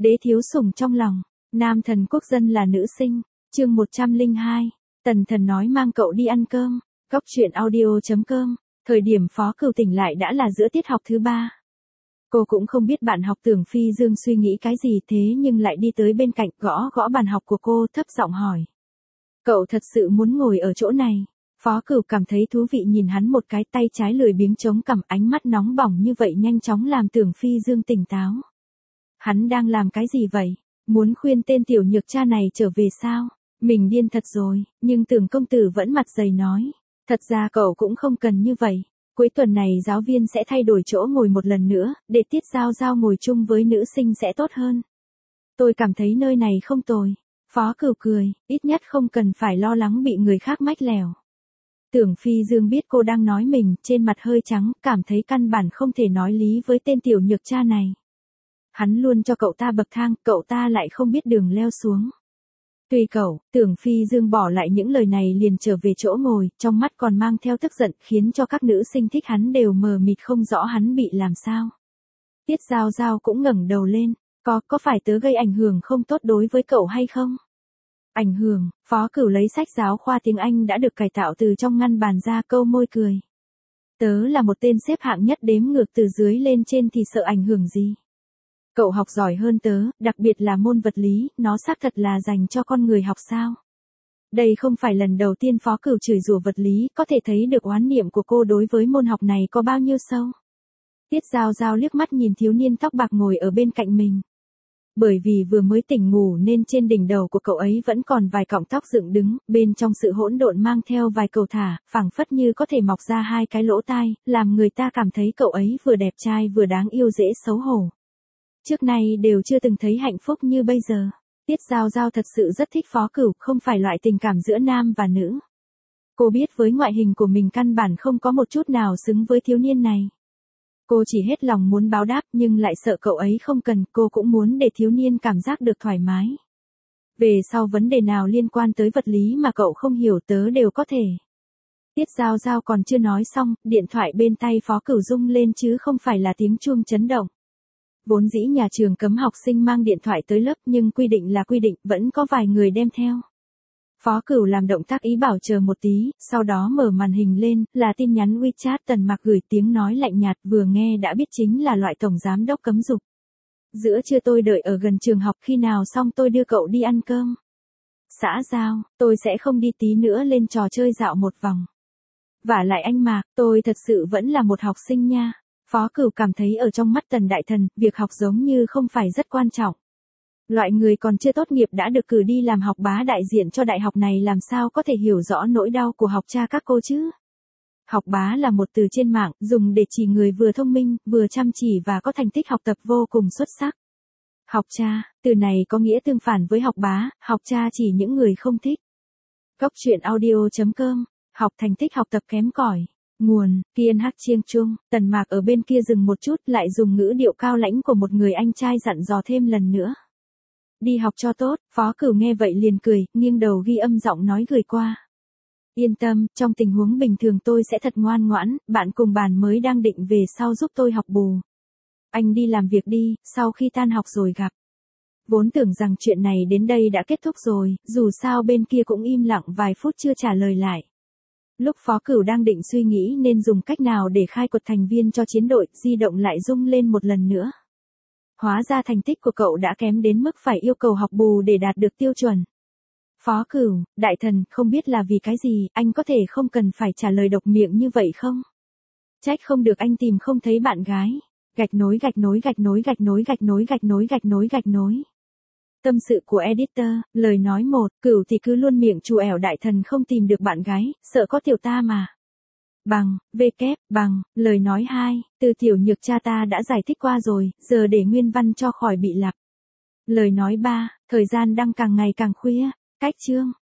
Đế thiếu sủng trong lòng, nam thần quốc dân là nữ sinh, chương 102, tần thần nói mang cậu đi ăn cơm, góc chuyện audio.com, thời điểm Phó Cửu tỉnh lại đã là giữa tiết học thứ 3. Cô cũng không biết bạn học Tưởng Phi Dương suy nghĩ cái gì thế nhưng lại đi tới bên cạnh gõ gõ bàn học của cô thấp giọng hỏi. Cậu thật sự muốn ngồi ở chỗ này? Phó Cửu cảm thấy thú vị nhìn hắn một cái, tay trái lười biếng chống cằm, ánh mắt nóng bỏng như vậy nhanh chóng làm Tưởng Phi Dương tỉnh táo. Hắn đang làm cái gì vậy? Muốn khuyên tên tiểu nhược cha này trở về sao? Mình điên thật rồi, nhưng Tưởng công tử vẫn mặt dày nói. Thật ra cậu cũng không cần như vậy. Cuối tuần này giáo viên sẽ thay đổi chỗ ngồi một lần nữa, để Tiết Giao Giao ngồi chung với nữ sinh sẽ tốt hơn. Tôi cảm thấy nơi này không tồi. Phó Cửu cười, ít nhất không cần phải lo lắng bị người khác mách lèo. Tưởng Phi Dương biết cô đang nói mình, trên mặt hơi trắng, cảm thấy căn bản không thể nói lý với tên tiểu nhược cha này. Hắn luôn cho cậu ta bậc thang, cậu ta lại không biết đường leo xuống. Tùy cậu, Tưởng Phi Dương bỏ lại những lời này liền trở về chỗ ngồi, trong mắt còn mang theo tức giận, khiến cho các nữ sinh thích hắn đều mờ mịt không rõ hắn bị làm sao. Tiết Giao Giao cũng ngẩng đầu lên, có phải tớ gây ảnh hưởng không tốt đối với cậu hay không? Ảnh hưởng, Phó Cửu lấy sách giáo khoa tiếng Anh đã được cải tạo từ trong ngăn bàn ra, câu môi cười. Tớ là một tên xếp hạng nhất đếm ngược từ dưới lên trên thì sợ ảnh hưởng gì? Cậu học giỏi hơn tớ, đặc biệt là môn vật lý, nó xác thật là dành cho con người học sao? Đây không phải lần đầu tiên Phó Cửu chửi rủa vật lý, có thể thấy được oán niệm của cô đối với môn học này có bao nhiêu sâu. Tiết Giao Giao liếc mắt nhìn thiếu niên tóc bạc ngồi ở bên cạnh mình. Bởi vì vừa mới tỉnh ngủ nên trên đỉnh đầu của cậu ấy vẫn còn vài cọng tóc dựng đứng, bên trong sự hỗn độn mang theo vài cầu thả, phảng phất như có thể mọc ra hai cái lỗ tai, làm người ta cảm thấy cậu ấy vừa đẹp trai vừa đáng yêu dễ xấu hổ. Trước nay đều chưa từng thấy hạnh phúc như bây giờ. Tiết Giao Giao thật sự rất thích Phó Cửu, không phải loại tình cảm giữa nam và nữ. Cô biết với ngoại hình của mình căn bản không có một chút nào xứng với thiếu niên này. Cô chỉ hết lòng muốn báo đáp nhưng lại sợ cậu ấy không cần, cô cũng muốn để thiếu niên cảm giác được thoải mái. Về sau vấn đề nào liên quan tới vật lý mà cậu không hiểu tớ đều có thể. Tiết Giao Giao còn chưa nói xong, điện thoại bên tay Phó Cửu rung lên chứ không phải là tiếng chuông chấn động. Vốn dĩ nhà trường cấm học sinh mang điện thoại tới lớp nhưng quy định là quy định, vẫn có vài người đem theo. Phó Cửu làm động tác ý bảo chờ một tí, sau đó mở màn hình lên, là tin nhắn WeChat Tần Mạc gửi, tiếng nói lạnh nhạt, vừa nghe đã biết chính là loại tổng giám đốc cấm dục. Giữa trưa tôi đợi ở gần trường học, khi nào xong tôi đưa cậu đi ăn cơm. Xã Giao, tôi sẽ không đi, tí nữa lên trò chơi dạo một vòng. Vả lại anh Mạc, tôi thật sự vẫn là một học sinh nha. Phó Cửu cảm thấy ở trong mắt Tần Đại Thần, việc học giống như không phải rất quan trọng. Loại người còn chưa tốt nghiệp đã được cử đi làm học bá đại diện cho đại học này làm sao có thể hiểu rõ nỗi đau của học cha các cô chứ? Học bá là một từ trên mạng, dùng để chỉ người vừa thông minh, vừa chăm chỉ và có thành tích học tập vô cùng xuất sắc. Học cha, từ này có nghĩa tương phản với học bá, học cha chỉ những người không thích. Góc chuyện audio.com, học thành tích học tập kém cỏi. Nguồn, Kiên Hắc Chiêng Trung, Tần Mạc ở bên kia dừng một chút lại dùng ngữ điệu cao lãnh của một người anh trai dặn dò thêm lần nữa. Đi học cho tốt, Phó Cửu nghe vậy liền cười, nghiêng đầu ghi âm giọng nói gửi qua. Yên tâm, trong tình huống bình thường tôi sẽ thật ngoan ngoãn, bạn cùng bàn mới đang định về sau giúp tôi học bù. Anh đi làm việc đi, sau khi tan học rồi gặp. Vốn tưởng rằng chuyện này đến đây đã kết thúc rồi, dù sao bên kia cũng im lặng vài phút chưa trả lời lại. Lúc Phó Cửu đang định suy nghĩ nên dùng cách nào để khai quật thành viên cho chiến đội, di động lại rung lên một lần nữa. Hóa ra thành tích của cậu đã kém đến mức phải yêu cầu học bù để đạt được tiêu chuẩn. Phó Cửu, Đại Thần, không biết là vì cái gì, anh có thể không cần phải trả lời độc miệng như vậy không? Trách không được anh tìm không thấy bạn gái. Gạch nối gạch nối gạch nối gạch nối gạch nối gạch nối gạch nối gạch nối. Tâm sự của editor, lời nói 1, Cửu thì cứ luôn miệng chù ẻo Đại Thần không tìm được bạn gái, sợ có tiểu ta mà. Bằng, lời nói 2, từ tiểu nhược cha ta đã giải thích qua rồi, giờ để nguyên văn cho khỏi bị lặp. Lời nói 3, thời gian đang càng ngày càng khuya, cách chương.